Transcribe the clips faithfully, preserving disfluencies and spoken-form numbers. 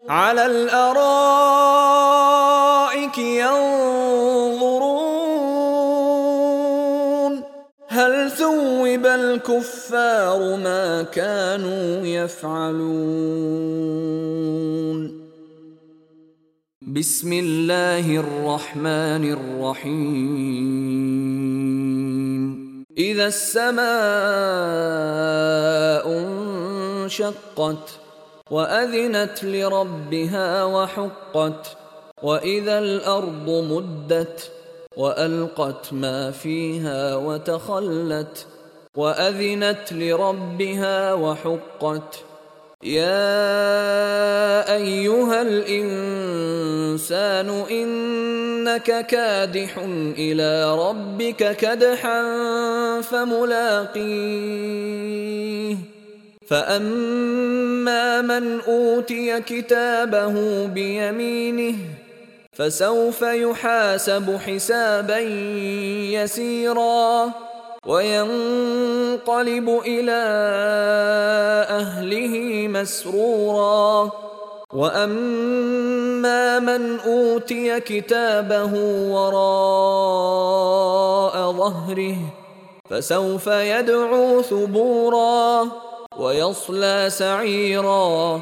على الأرائك ينظرون هل ثوب الكفار ما كانوا يفعلون. بسم الله الرحمن الرحيم. إذا السماء انشقت وأذنت لربها وحقت وإذا الأرض مدت وألقت ما فيها وتخلت وأذنت لربها وحقت. يا أيها الإنسان إنك كادح إلى ربك كدحا فملاقيه فأما من أوتي كتابه بيمينه فسوف يحاسب حسابا يسيرا وينقلب إلى أهله مسرورا. وأما من أوتي كتابه وراء ظهره فسوف يدعو ثبورا ويصلى سعيرا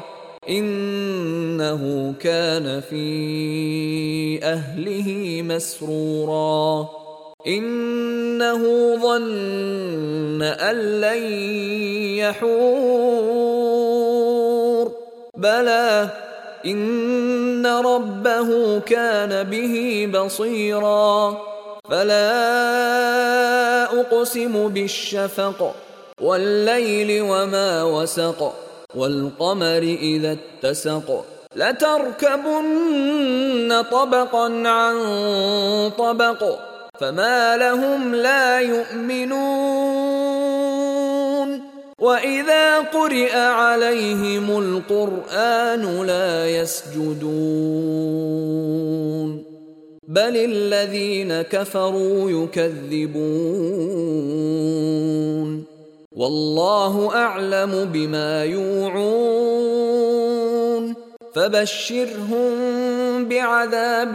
إنه كان في أهله مسرورا إنه ظن أن لن يحور بلى إن ربه كان به بصيرا. فلا أقسم بالشفق والليل وما وسق والقمر إذا اتسق لتركبن طبقا عن طبق فما لهم لا يؤمنون وإذا قرئ عليهم القرآن لا يسجدون بل الذين كفروا يكذبون والله أعلم بما يوعون فبشرهم بعذاب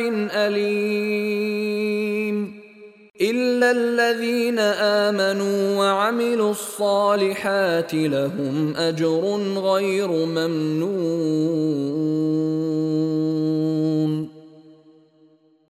أليم إلا الذين آمنوا وعملوا الصالحات لهم أجر غير ممنون.